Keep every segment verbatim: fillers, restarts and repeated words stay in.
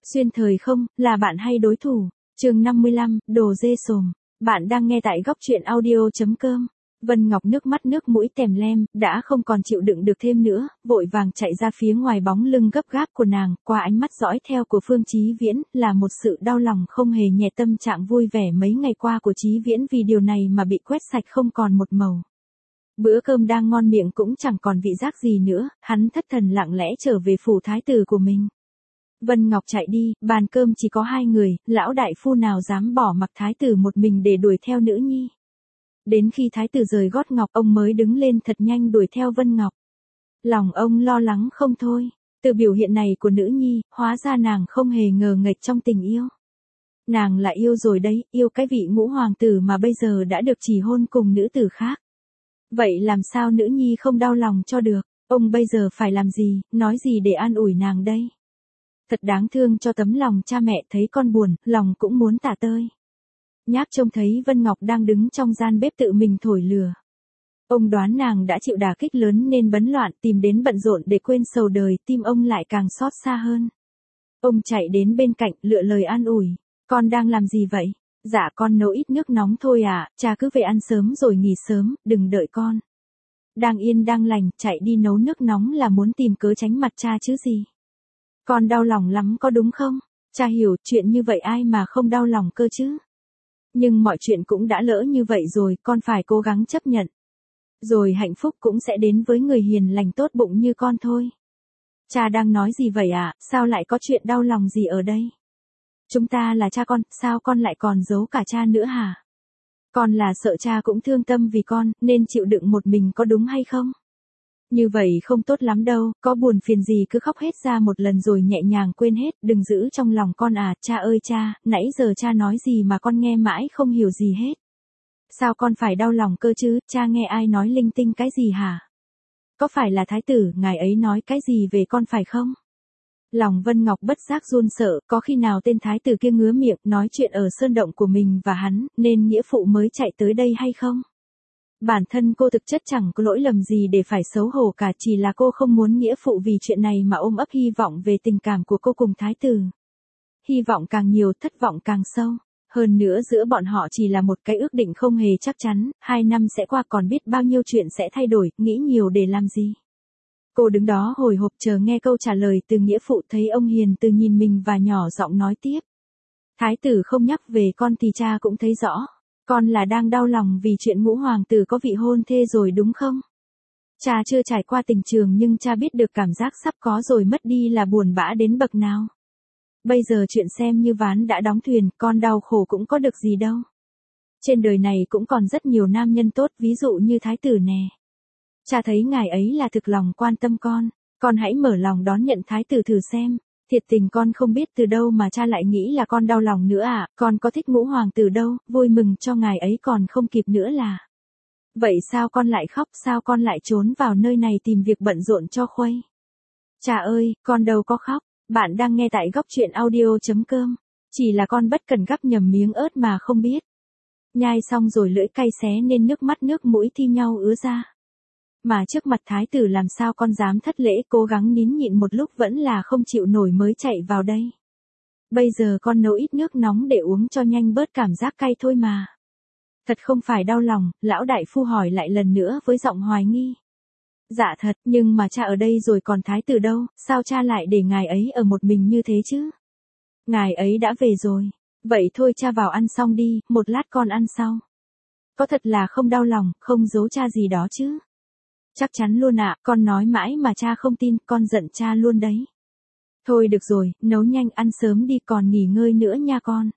Xuyên thời không, là bạn hay đối thủ? Chương năm mươi lăm, đồ dê sồm. Bạn đang nghe tại góc truyện audio.com. Vân Ngọc nước mắt nước mũi tèm lem, đã không còn chịu đựng được thêm nữa, vội vàng chạy ra phía ngoài bóng lưng gấp gáp của nàng, qua ánh mắt dõi theo của Phương Chí Viễn, là một sự đau lòng không hề nhẹ tâm trạng vui vẻ mấy ngày qua của Chí Viễn vì điều này mà bị quét sạch không còn một màu. Bữa cơm đang ngon miệng cũng chẳng còn vị giác gì nữa, hắn thất thần lặng lẽ trở về phủ thái tử của mình. Vân Ngọc chạy đi, bàn cơm chỉ có hai người, lão đại phu nào dám bỏ mặc thái tử một mình để đuổi theo nữ nhi. Đến khi thái tử rời gót ngọc, ông mới đứng lên thật nhanh đuổi theo Vân Ngọc. Lòng ông lo lắng không thôi, từ biểu hiện này của nữ nhi, hóa ra nàng không hề ngờ nghệch trong tình yêu. Nàng là yêu rồi đấy, yêu cái vị ngũ hoàng tử mà bây giờ đã được chỉ hôn cùng nữ tử khác. Vậy làm sao nữ nhi không đau lòng cho được, ông bây giờ phải làm gì, nói gì để an ủi nàng đây? Thật đáng thương cho tấm lòng cha mẹ, thấy con buồn, lòng cũng muốn tả tơi. Nháp trông thấy Vân Ngọc đang đứng trong gian bếp tự mình thổi lửa. Ông đoán nàng đã chịu đả kích lớn nên bấn loạn tìm đến bận rộn để quên sầu đời, tim ông lại càng xót xa hơn. Ông chạy đến bên cạnh, lựa lời an ủi. Con đang làm gì vậy? Dạ con nấu ít nước nóng thôi à, cha cứ về ăn sớm rồi nghỉ sớm, đừng đợi con. Đang yên đang lành, chạy đi nấu nước nóng là muốn tìm cớ tránh mặt cha chứ gì. Con đau lòng lắm có đúng không? Cha hiểu, chuyện như vậy ai mà không đau lòng cơ chứ. Nhưng mọi chuyện cũng đã lỡ như vậy rồi, con phải cố gắng chấp nhận. Rồi hạnh phúc cũng sẽ đến với người hiền lành tốt bụng như con thôi. Cha đang nói gì vậy ạ, à? Sao lại có chuyện đau lòng gì ở đây? Chúng ta là cha con, sao con lại còn giấu cả cha nữa hả? Con là sợ cha cũng thương tâm vì con, nên chịu đựng một mình có đúng hay không? Như vậy không tốt lắm đâu, có buồn phiền gì cứ khóc hết ra một lần rồi nhẹ nhàng quên hết, đừng giữ trong lòng con à, cha ơi cha, nãy giờ cha nói gì mà con nghe mãi không hiểu gì hết. Sao con phải đau lòng cơ chứ, cha nghe ai nói linh tinh cái gì hả? Có phải là thái tử, ngài ấy nói cái gì về con phải không? Lòng Vân Ngọc bất giác run sợ, có khi nào tên thái tử kia ngứa miệng nói chuyện ở sơn động của mình và hắn, nên nghĩa phụ mới chạy tới đây hay không? Bản thân cô thực chất chẳng có lỗi lầm gì để phải xấu hổ cả, chỉ là cô không muốn nghĩa phụ vì chuyện này mà ôm ấp hy vọng về tình cảm của cô cùng thái tử. Hy vọng càng nhiều, thất vọng càng sâu. Hơn nữa giữa bọn họ chỉ là một cái ước định không hề chắc chắn, hai năm sẽ qua còn biết bao nhiêu chuyện sẽ thay đổi, nghĩ nhiều để làm gì. Cô đứng đó hồi hộp chờ nghe câu trả lời từ nghĩa phụ, thấy ông hiền từ nhìn mình và nhỏ giọng nói tiếp. Thái tử không nhắc về con thì cha cũng thấy rõ. Con là đang đau lòng vì chuyện ngũ hoàng tử có vị hôn thê rồi đúng không? Cha chưa trải qua tình trường nhưng cha biết được cảm giác sắp có rồi mất đi là buồn bã đến bậc nào. Bây giờ chuyện xem như ván đã đóng thuyền, con đau khổ cũng có được gì đâu. Trên đời này cũng còn rất nhiều nam nhân tốt, ví dụ như thái tử nè. Cha thấy ngài ấy là thực lòng quan tâm con, con hãy mở lòng đón nhận thái tử thử xem. Thiệt tình con không biết từ đâu mà cha lại nghĩ là con đau lòng nữa à, con có thích ngũ hoàng tử đâu, vui mừng cho ngài ấy còn không kịp nữa là. Vậy sao con lại khóc, sao con lại trốn vào nơi này tìm việc bận rộn cho khuây? Cha ơi, con đâu có khóc, bạn đang nghe tại góc truyện audio.com, chỉ là con bất cẩn gắp nhầm miếng ớt mà không biết. Nhai xong rồi lưỡi cay xé nên nước mắt nước mũi thi nhau ứa ra. Mà trước mặt thái tử làm sao con dám thất lễ, cố gắng nín nhịn một lúc vẫn là không chịu nổi mới chạy vào đây. Bây giờ con nấu ít nước nóng để uống cho nhanh bớt cảm giác cay thôi mà. Thật không phải đau lòng, lão đại phu hỏi lại lần nữa với giọng hoài nghi. Dạ thật, nhưng mà cha ở đây rồi còn thái tử đâu, sao cha lại để ngài ấy ở một mình như thế chứ? Ngài ấy đã về rồi. Vậy thôi cha vào ăn xong đi, một lát con ăn sau. Có thật là không đau lòng, không giấu cha gì đó chứ? Chắc chắn luôn ạ, à, con nói mãi mà cha không tin, con giận cha luôn đấy. Thôi được rồi, nấu nhanh ăn sớm đi còn nghỉ ngơi nữa nha con.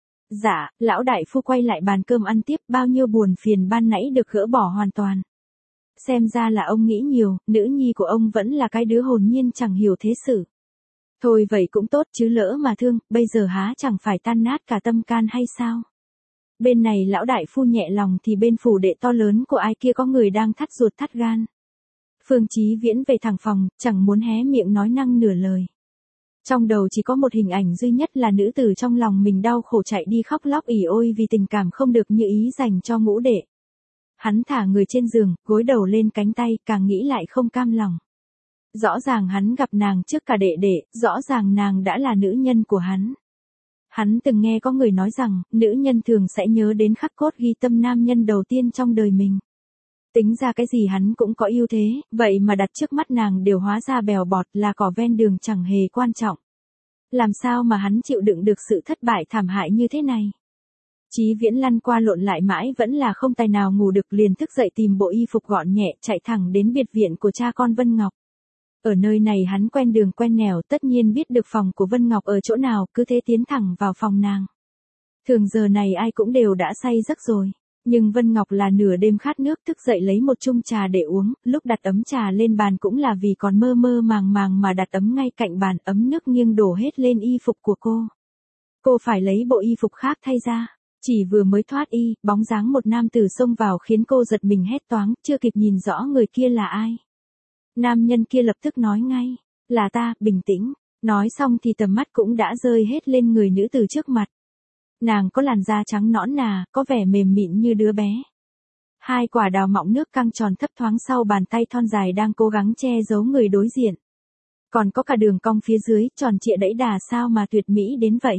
Dạ, lão đại phu quay lại bàn cơm ăn tiếp, bao nhiêu buồn phiền ban nãy được gỡ bỏ hoàn toàn. Xem ra là ông nghĩ nhiều, nữ nhi của ông vẫn là cái đứa hồn nhiên chẳng hiểu thế sự. Thôi vậy cũng tốt chứ lỡ mà thương, bây giờ há chẳng phải tan nát cả tâm can hay sao? Bên này lão đại phu nhẹ lòng thì bên phủ đệ to lớn của ai kia có người đang thắt ruột thắt gan. Phương Chí Viễn về thẳng phòng, chẳng muốn hé miệng nói năng nửa lời. Trong đầu chỉ có một hình ảnh duy nhất là nữ tử trong lòng mình đau khổ chạy đi khóc lóc ỉ ôi vì tình cảm không được như ý dành cho ngũ đệ. Hắn thả người trên giường, gối đầu lên cánh tay, càng nghĩ lại không cam lòng. Rõ ràng hắn gặp nàng trước cả đệ đệ, rõ ràng nàng đã là nữ nhân của hắn. Hắn từng nghe có người nói rằng, nữ nhân thường sẽ nhớ đến khắc cốt ghi tâm nam nhân đầu tiên trong đời mình. Tính ra cái gì hắn cũng có ưu thế, vậy mà đặt trước mắt nàng đều hóa ra bèo bọt là cỏ ven đường chẳng hề quan trọng. Làm sao mà hắn chịu đựng được sự thất bại thảm hại như thế này? Chí Viễn lăn qua lộn lại mãi vẫn là không tài nào ngủ được, liền thức dậy tìm bộ y phục gọn nhẹ chạy thẳng đến biệt viện của cha con Vân Ngọc. Ở nơi này hắn quen đường quen nẻo, tất nhiên biết được phòng của Vân Ngọc ở chỗ nào, cứ thế tiến thẳng vào phòng nàng. Thường giờ này ai cũng đều đã say giấc rồi. Nhưng Vân Ngọc là nửa đêm khát nước thức dậy lấy một chung trà để uống, lúc đặt ấm trà lên bàn cũng là vì còn mơ mơ màng màng mà đặt ấm ngay cạnh bàn, ấm nước nghiêng đổ hết lên y phục của cô. Cô phải lấy bộ y phục khác thay ra. Chỉ vừa mới thoát y, bóng dáng một nam tử xông vào khiến cô giật mình hét toáng, chưa kịp nhìn rõ người kia là ai. Nam nhân kia lập tức nói ngay, là ta, bình tĩnh. Nói xong thì tầm mắt cũng đã rơi hết lên người nữ tử trước mặt. Nàng có làn da trắng nõn nà, có vẻ mềm mịn như đứa bé. Hai quả đào mọng nước căng tròn thấp thoáng sau bàn tay thon dài đang cố gắng che giấu người đối diện. Còn có cả đường cong phía dưới, tròn trịa đẫy đà sao mà tuyệt mỹ đến vậy.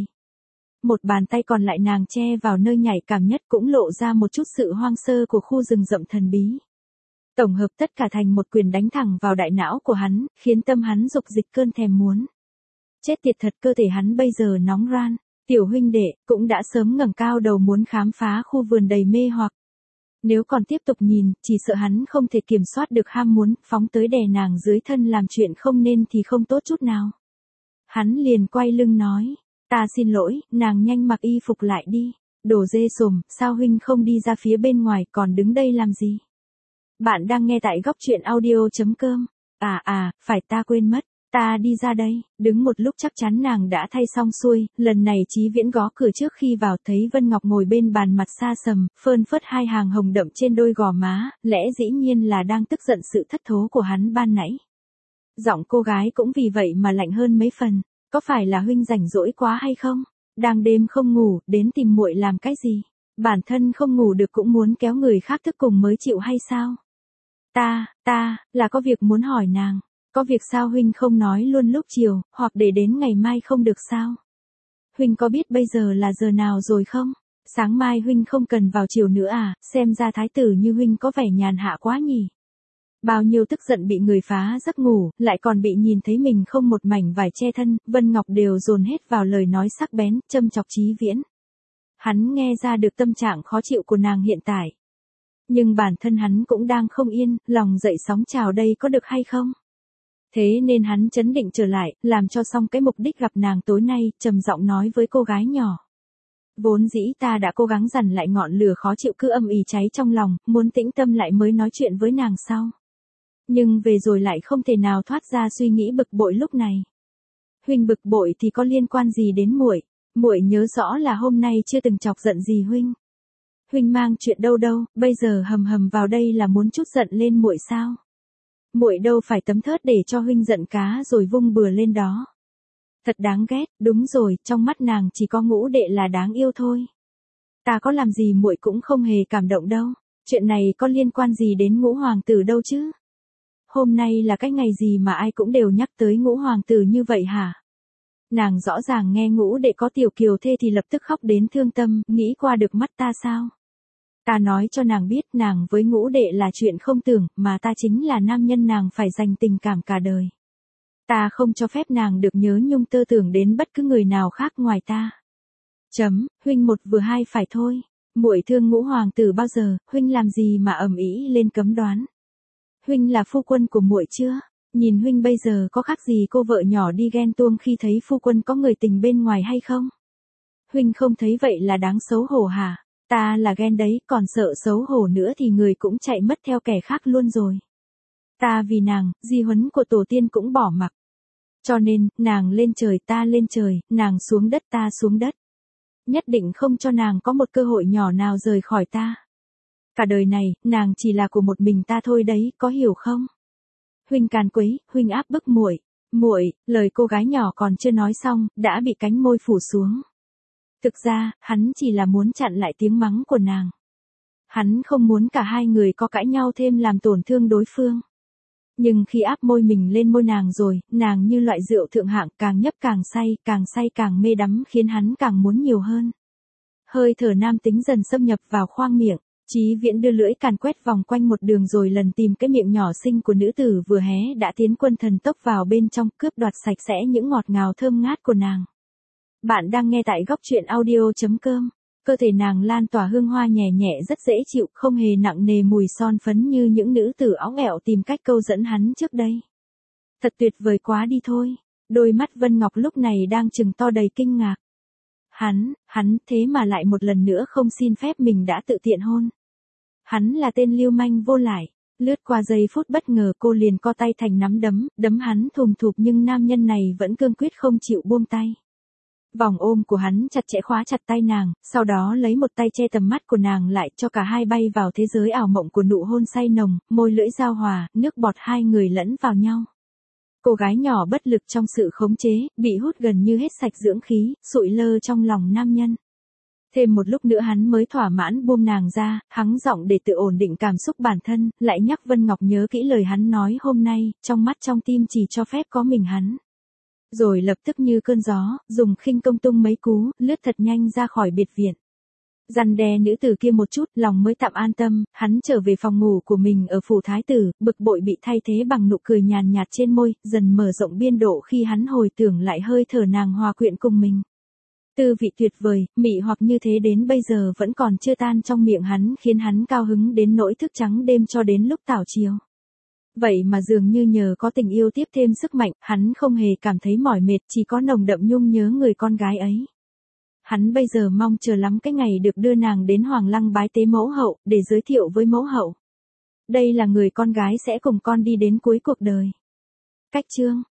Một bàn tay còn lại nàng che vào nơi nhạy cảm nhất cũng lộ ra một chút sự hoang sơ của khu rừng rậm thần bí. Tổng hợp tất cả thành một quyền đánh thẳng vào đại não của hắn, khiến tâm hắn dục dịch cơn thèm muốn. Chết tiệt thật, cơ thể hắn bây giờ nóng ran. Tiểu huynh đệ, cũng đã sớm ngẩng cao đầu muốn khám phá khu vườn đầy mê hoặc. Nếu còn tiếp tục nhìn, chỉ sợ hắn không thể kiểm soát được ham muốn, phóng tới đè nàng dưới thân làm chuyện không nên thì không tốt chút nào. Hắn liền quay lưng nói, ta xin lỗi, nàng nhanh mặc y phục lại đi. Đồ dê sồm, sao huynh không đi ra phía bên ngoài còn đứng đây làm gì? Bạn đang nghe tại góc truyện audio chấm com. À à, phải ta quên mất. Ta đi ra đây, đứng một lúc chắc chắn nàng đã thay xong xuôi, lần này Chí Viễn gõ cửa trước khi vào thấy Vân Ngọc ngồi bên bàn mặt xa sầm, phơn phớt hai hàng hồng đậm trên đôi gò má, lẽ dĩ nhiên là đang tức giận sự thất thố của hắn ban nãy. Giọng cô gái cũng vì vậy mà lạnh hơn mấy phần, có phải là huynh rảnh rỗi quá hay không? Đang đêm không ngủ, đến tìm muội làm cái gì? Bản thân không ngủ được cũng muốn kéo người khác thức cùng mới chịu hay sao? Ta, ta, là có việc muốn hỏi nàng. Có việc sao huynh không nói luôn lúc chiều, hoặc để đến ngày mai không được sao? Huynh có biết bây giờ là giờ nào rồi không? Sáng mai huynh không cần vào chiều nữa à, xem ra thái tử như huynh có vẻ nhàn hạ quá nhỉ. Bao nhiêu tức giận bị người phá giấc ngủ, lại còn bị nhìn thấy mình không một mảnh vải che thân, Vân Ngọc đều dồn hết vào lời nói sắc bén, châm chọc Chí Viễn. Hắn nghe ra được tâm trạng khó chịu của nàng hiện tại. Nhưng bản thân hắn cũng đang không yên, lòng dậy sóng trào đây có được hay không? Thế nên hắn trấn định trở lại, làm cho xong cái mục đích gặp nàng tối nay, trầm giọng nói với cô gái nhỏ. Vốn dĩ ta đã cố gắng dằn lại ngọn lửa khó chịu cứ âm ỉ cháy trong lòng, muốn tĩnh tâm lại mới nói chuyện với nàng sau. Nhưng về rồi lại không thể nào thoát ra suy nghĩ bực bội lúc này. Huynh bực bội thì có liên quan gì đến muội? Muội nhớ rõ là hôm nay chưa từng chọc giận gì huynh. Huynh mang chuyện đâu đâu, bây giờ hầm hầm vào đây là muốn chút giận lên muội sao? Muội đâu phải tấm thớt để cho huynh giận cá rồi vung bừa lên đó. Thật đáng ghét, đúng rồi, trong mắt nàng chỉ có ngũ đệ là đáng yêu thôi. Ta có làm gì muội cũng không hề cảm động đâu, chuyện này có liên quan gì đến ngũ hoàng tử đâu chứ? Hôm nay là cái ngày gì mà ai cũng đều nhắc tới ngũ hoàng tử như vậy hả? Nàng rõ ràng nghe ngũ đệ có tiểu kiều thê thì lập tức khóc đến thương tâm, nghĩ qua được mắt ta sao? Ta nói cho nàng biết nàng với ngũ đệ là chuyện không tưởng, mà ta chính là nam nhân nàng phải dành tình cảm cả đời. Ta không cho phép nàng được nhớ nhung tơ tưởng đến bất cứ người nào khác ngoài ta. Chấm, huynh một vừa hai phải thôi. Muội thương ngũ hoàng tử bao giờ, huynh làm gì mà ầm ĩ lên cấm đoán. Huynh là phu quân của muội chưa? Nhìn huynh bây giờ có khác gì cô vợ nhỏ đi ghen tuông khi thấy phu quân có người tình bên ngoài hay không? Huynh không thấy vậy là đáng xấu hổ hả? Ta là ghen đấy, còn sợ xấu hổ nữa thì người cũng chạy mất theo kẻ khác luôn rồi. Ta vì nàng, di huấn của tổ tiên cũng bỏ mặc. Cho nên, nàng lên trời ta lên trời, nàng xuống đất ta xuống đất. Nhất định không cho nàng có một cơ hội nhỏ nào rời khỏi ta. Cả đời này, nàng chỉ là của một mình ta thôi đấy, có hiểu không? Huynh càn quấy, huynh áp bức muội, muội, lời cô gái nhỏ còn chưa nói xong, đã bị cánh môi phủ xuống. Thực ra, hắn chỉ là muốn chặn lại tiếng mắng của nàng. Hắn không muốn cả hai người có cãi nhau thêm làm tổn thương đối phương. Nhưng khi áp môi mình lên môi nàng rồi, nàng như loại rượu thượng hạng, càng nhấp càng say, càng say càng mê đắm, khiến hắn càng muốn nhiều hơn. Hơi thở nam tính dần xâm nhập vào khoang miệng, Chí Viễn đưa lưỡi càn quét vòng quanh một đường rồi lần tìm cái miệng nhỏ xinh của nữ tử vừa hé đã tiến quân thần tốc vào bên trong, cướp đoạt sạch sẽ những ngọt ngào thơm ngát của nàng. Bạn đang nghe tại góc truyện audio chấm com. Cơ thể nàng lan tỏa hương hoa nhẹ nhẹ rất dễ chịu, không hề nặng nề mùi son phấn như những nữ tử óng ẹo tìm cách câu dẫn hắn trước đây. Thật tuyệt vời quá đi thôi. Đôi mắt Vân Ngọc lúc này đang trừng to đầy kinh ngạc. Hắn, hắn thế mà lại một lần nữa không xin phép mình đã tự tiện hôn. Hắn là tên lưu manh vô lại. Lướt qua giây phút bất ngờ cô liền co tay thành nắm đấm, đấm hắn thùm thụp nhưng nam nhân này vẫn cương quyết không chịu buông tay. Vòng ôm của hắn chặt chẽ khóa chặt tay nàng, sau đó lấy một tay che tầm mắt của nàng lại cho cả hai bay vào thế giới ảo mộng của nụ hôn say nồng, môi lưỡi giao hòa, nước bọt hai người lẫn vào nhau. Cô gái nhỏ bất lực trong sự khống chế, bị hút gần như hết sạch dưỡng khí, sụi lơ trong lòng nam nhân. Thêm một lúc nữa hắn mới thỏa mãn buông nàng ra, hắng giọng để tự ổn định cảm xúc bản thân, lại nhắc Vân Ngọc nhớ kỹ lời hắn nói hôm nay, trong mắt trong tim chỉ cho phép có mình hắn. Rồi lập tức như cơn gió, dùng khinh công tung mấy cú, lướt thật nhanh ra khỏi biệt viện. Răn đe nữ tử kia một chút, lòng mới tạm an tâm, hắn trở về phòng ngủ của mình ở phủ thái tử, bực bội bị thay thế bằng nụ cười nhàn nhạt trên môi, dần mở rộng biên độ khi hắn hồi tưởng lại hơi thở nàng hòa quyện cùng mình. Tư vị tuyệt vời, mị hoặc như thế đến bây giờ vẫn còn chưa tan trong miệng hắn, khiến hắn cao hứng đến nỗi thức trắng đêm cho đến lúc tảo chiều. Vậy mà dường như nhờ có tình yêu tiếp thêm sức mạnh, hắn không hề cảm thấy mỏi mệt, chỉ có nồng đậm nhung nhớ người con gái ấy. Hắn bây giờ mong chờ lắm cái ngày được đưa nàng đến Hoàng Lăng bái tế mẫu hậu, để giới thiệu với mẫu hậu. Đây là người con gái sẽ cùng con đi đến cuối cuộc đời. Cách chương